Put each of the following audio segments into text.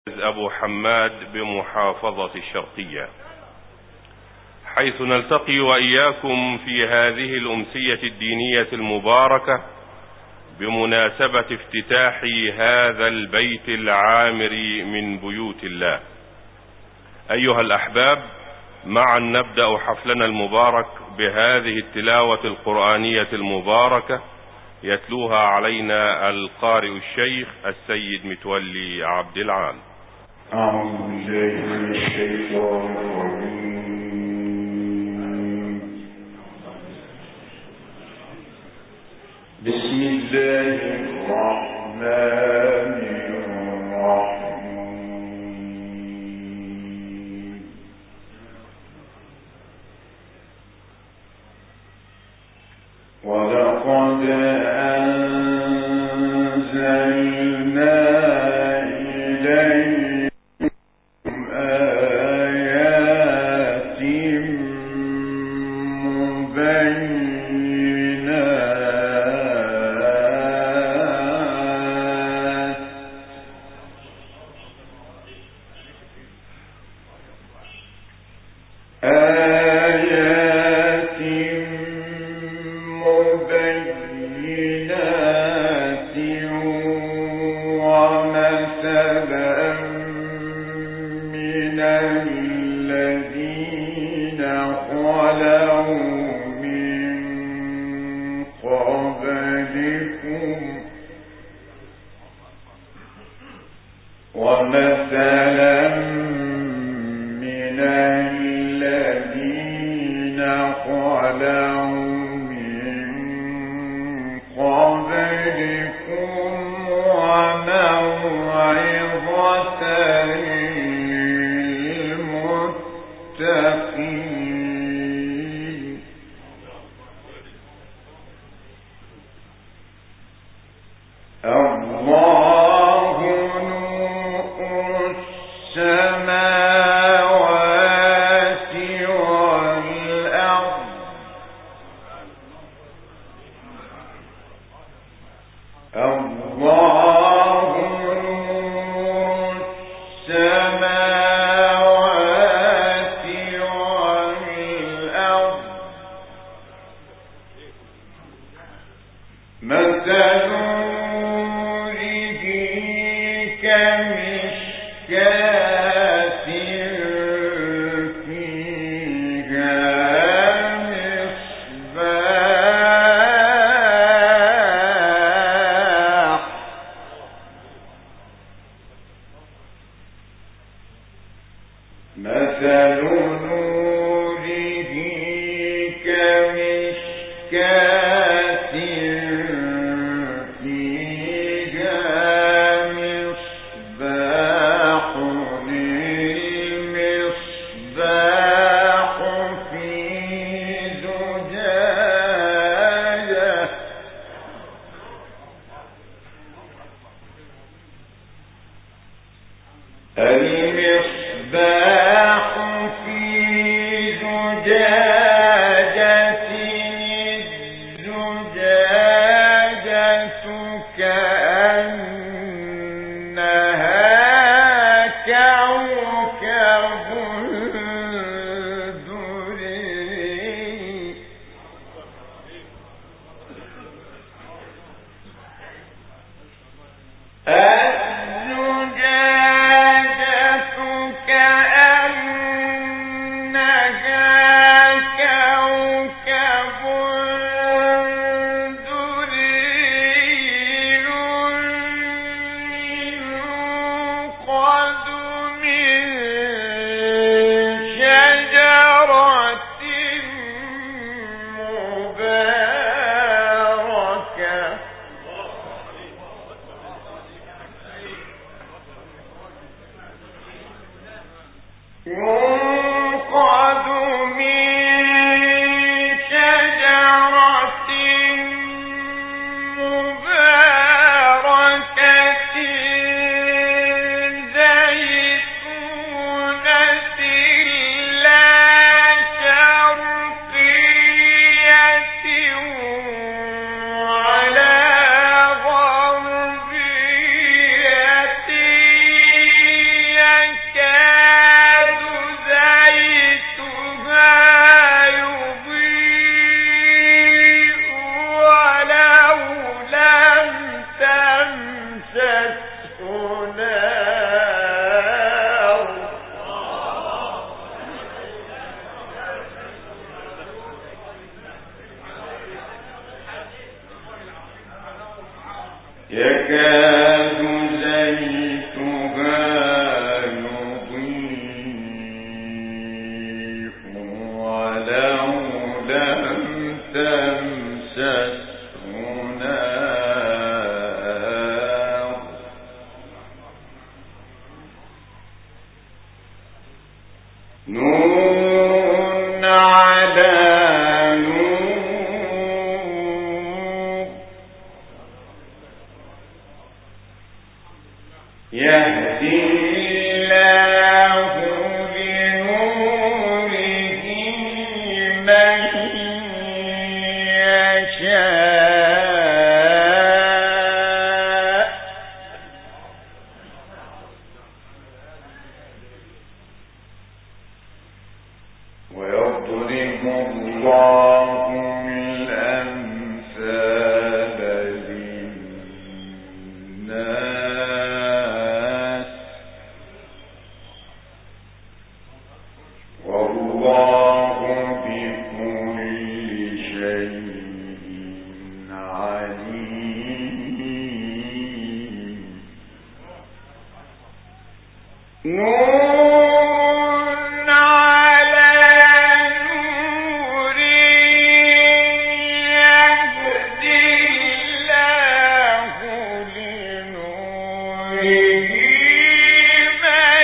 أبو حماد بمحافظة الشرقية، حيث نلتقي وإياكم في هذه الأمسية الدينية المباركة بمناسبة افتتاح هذا البيت العامر من بيوت الله. أيها الأحباب، معا نبدأ حفلنا المبارك بهذه التلاوة القرآنية المباركة يتلوها علينا القارئ الشيخ السيد متولي عبد العال. أعوذ بالله من الشيطان الرجيم. بسم الله الرحمن الرحيم. ولقد أنزلنا نور على نور يهدي الله لنوره من يشاء ويضرب الله الأمثال للناس والله بكل شيء عليم. نور على نور يهدي الله لنوره من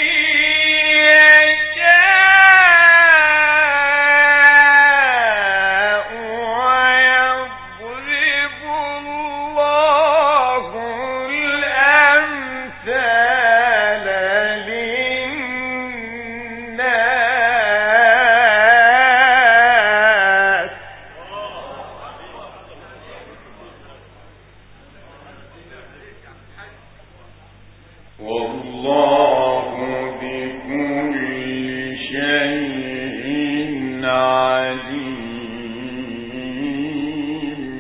يشاء ويضرب الله الأمثال للناس والله بكل شيء عليم.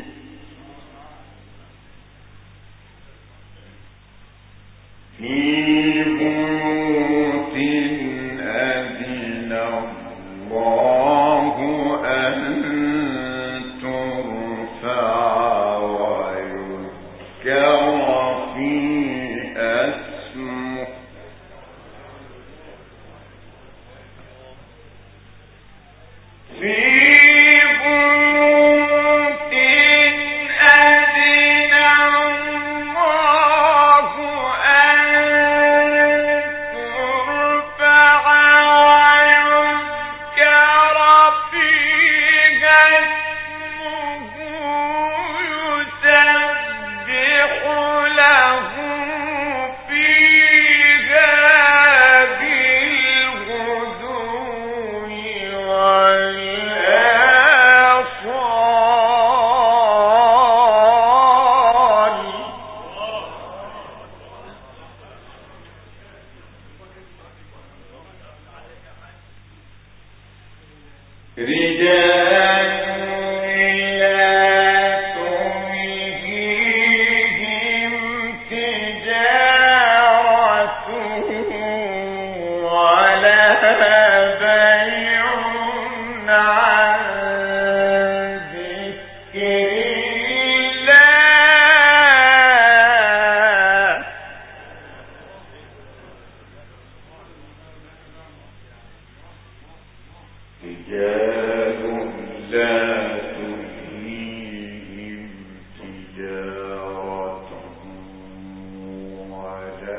في بيوت أذن الله أن ترفع ويذكر فيها اسمه في بيوت أذن الله أن ترفع ويذكر فيها اسمه يسبح له فيها بالغدو والآصال. رجال لا تلهيهم تجارة ولا بيع عن ذكر الله. رجال لا تلهيهم تجارة ولا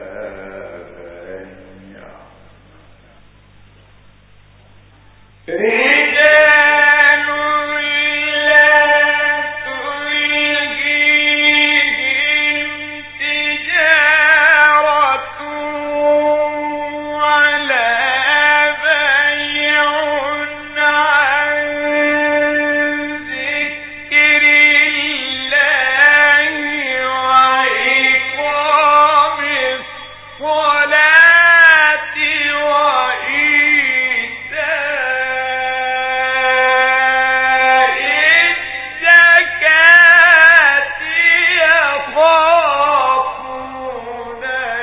بيع. رجال لا تلهيهم تجارة ولا بيع عن ذكر الله وإقام الصلاة وإيتاء الزكاة يخافون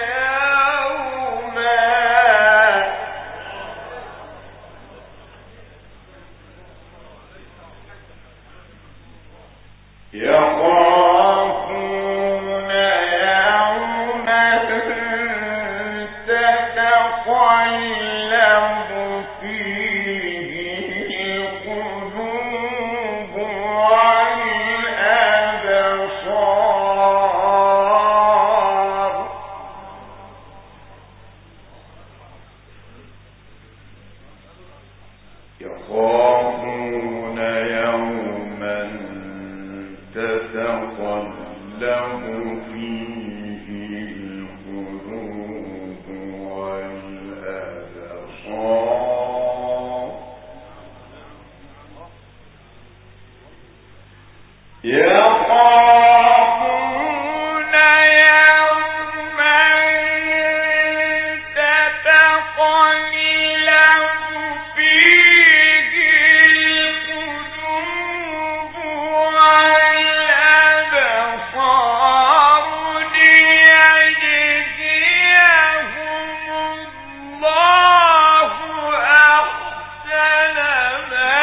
يوما تتقلب فيه القلوب والأبصار. يخافون يوما تتقلب فيه القلوب والأبصار يخافون يوما تتقلب فيه القلوب والأبصار ليجزيهم الله أحسن ما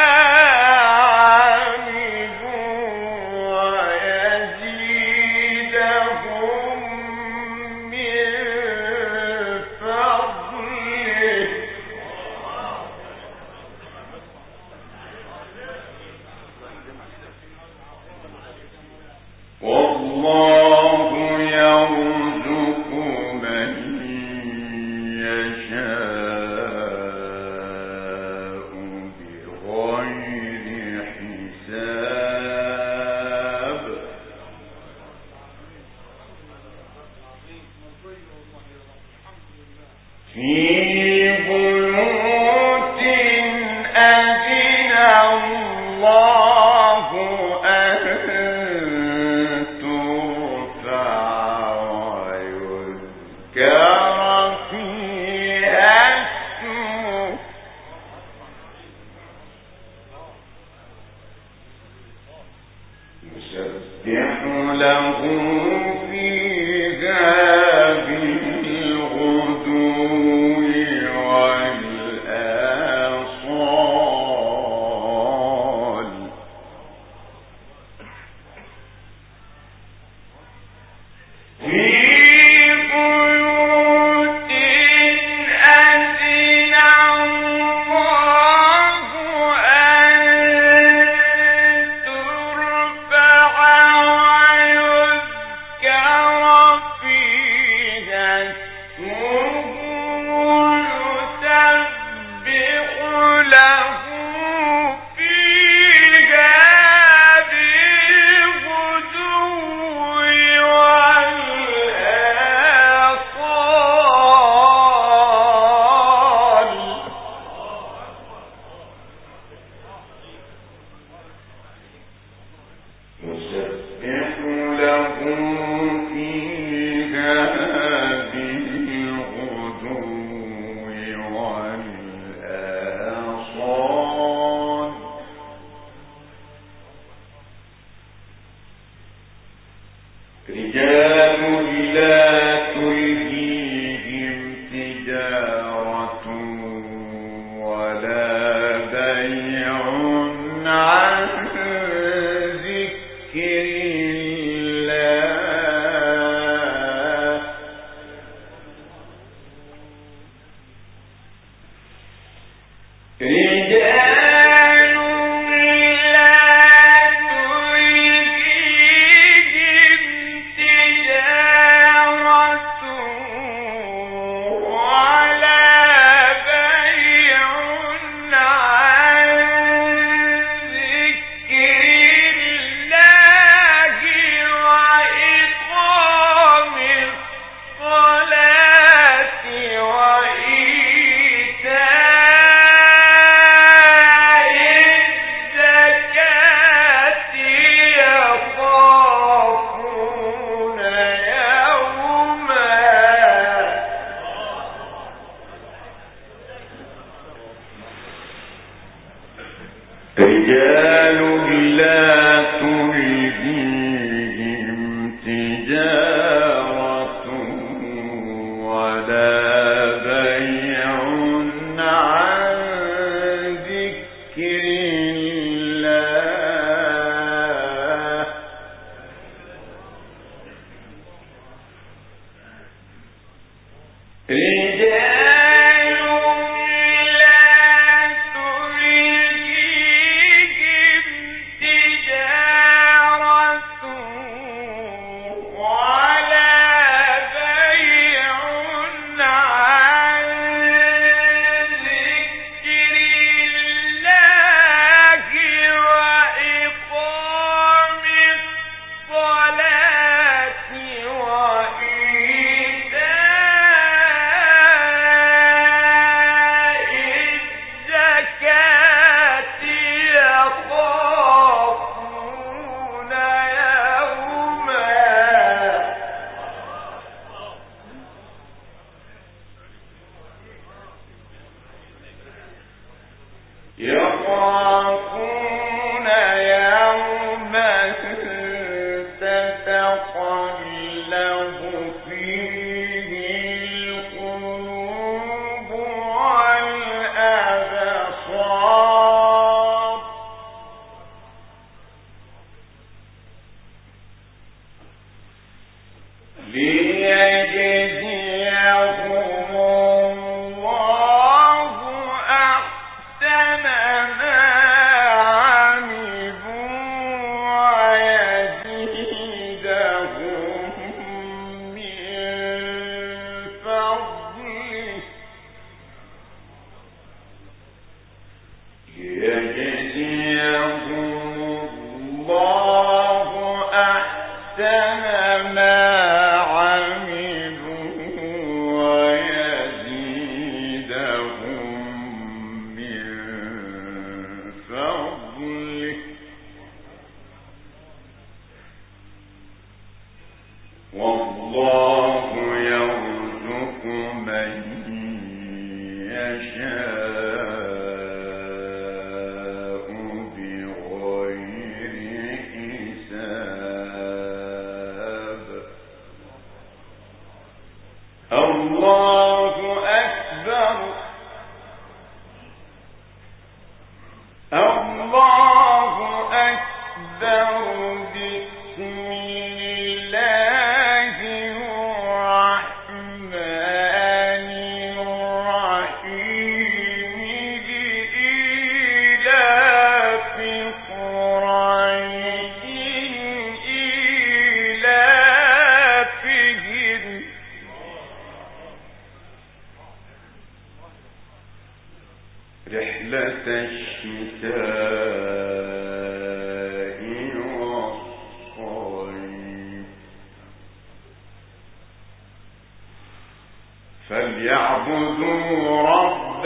فليعبدوا رب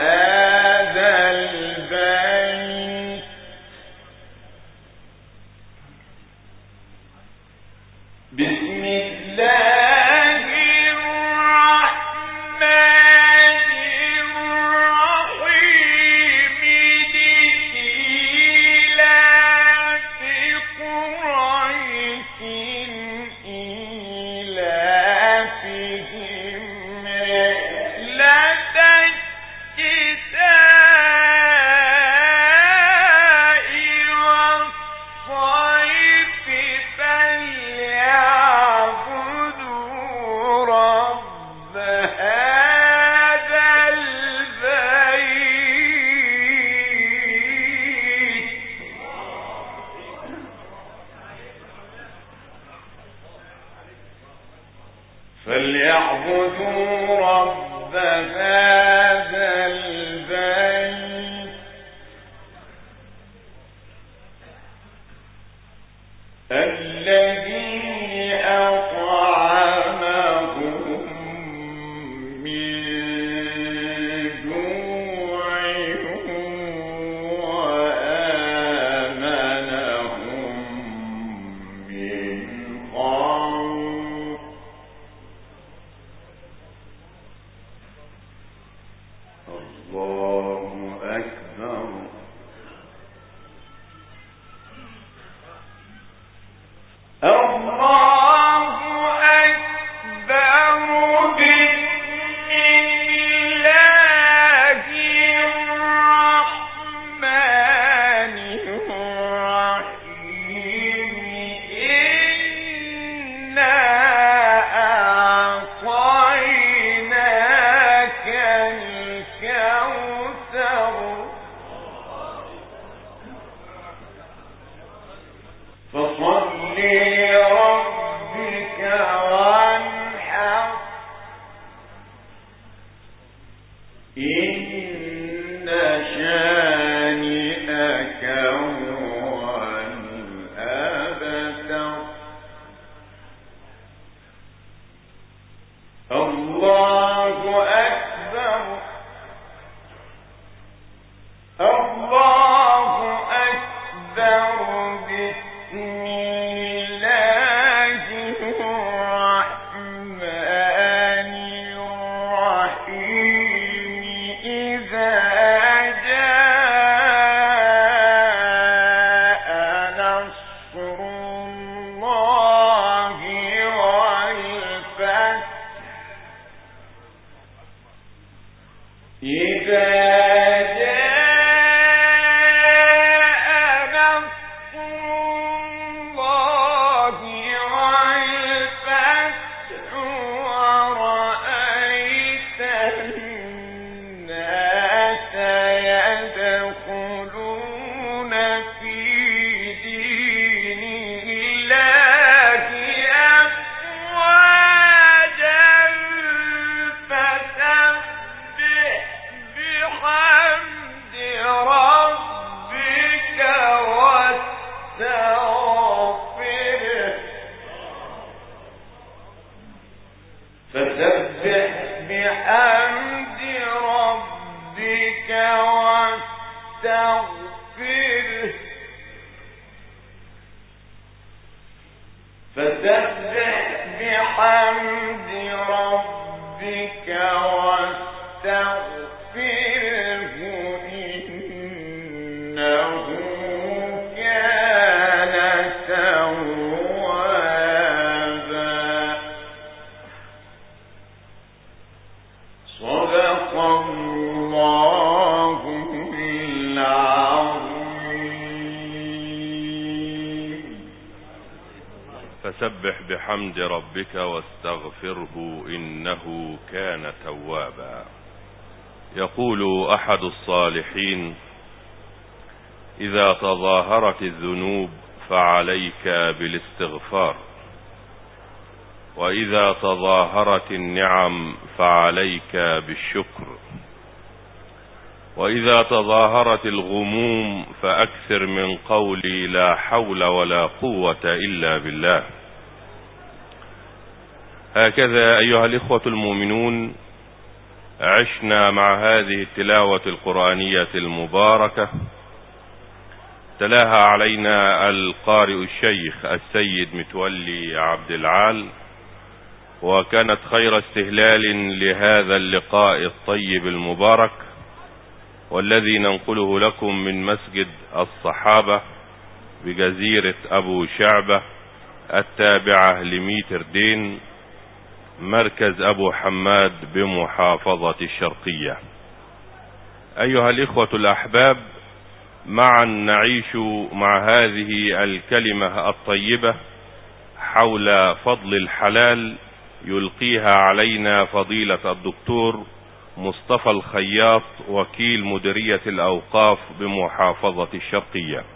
هذا البيت بسم الله الرحمن الرحيم لإيلاف قريش إيلافهم رحلة الشتاء والصيف فليعبدوا رب هذا البيت فليعبدوا رب هذا البيت الذي أطعمهم من جوع وآمنهم من خوف الله أكبر الله أكبر بسم الله الرحمن الرحيم إنا أعطيناك الكوثر فصل لربك وانحر إن شانئك هو الأبتر الله أكبر الله أكبر بسم الله الرحمن الرحيم إذا جاء فسبح بحمد ربك واستغفره إنه كان توابا. يقول أحد الصالحين: إذا تظاهرت الذنوب فعليك بالاستغفار، وإذا تظاهرت النعم فعليك بالشكر، وإذا تظاهرت الغموم فأكثر من قولي لا حول ولا قوة إلا بالله. هكذا أيها الإخوة المؤمنون عشنا مع هذه التلاوة القرآنية المباركة، تلاها علينا القارئ الشيخ السيد متولي عبد العال، وكانت خير استهلال لهذا اللقاء الطيب المبارك، والذي ننقله لكم من مسجد الصحابة بجزيرة أبو شعبة التابعة لميتر دين، مركز أبو حماد بمحافظة الشرقية. أيها الإخوة الأحباب، معا نعيش مع هذه الكلمة الطيبة حول فضل الحلال يلقيها علينا فضيلة الدكتور مصطفى الخياط، وكيل مديرية الأوقاف بمحافظة الشرقية.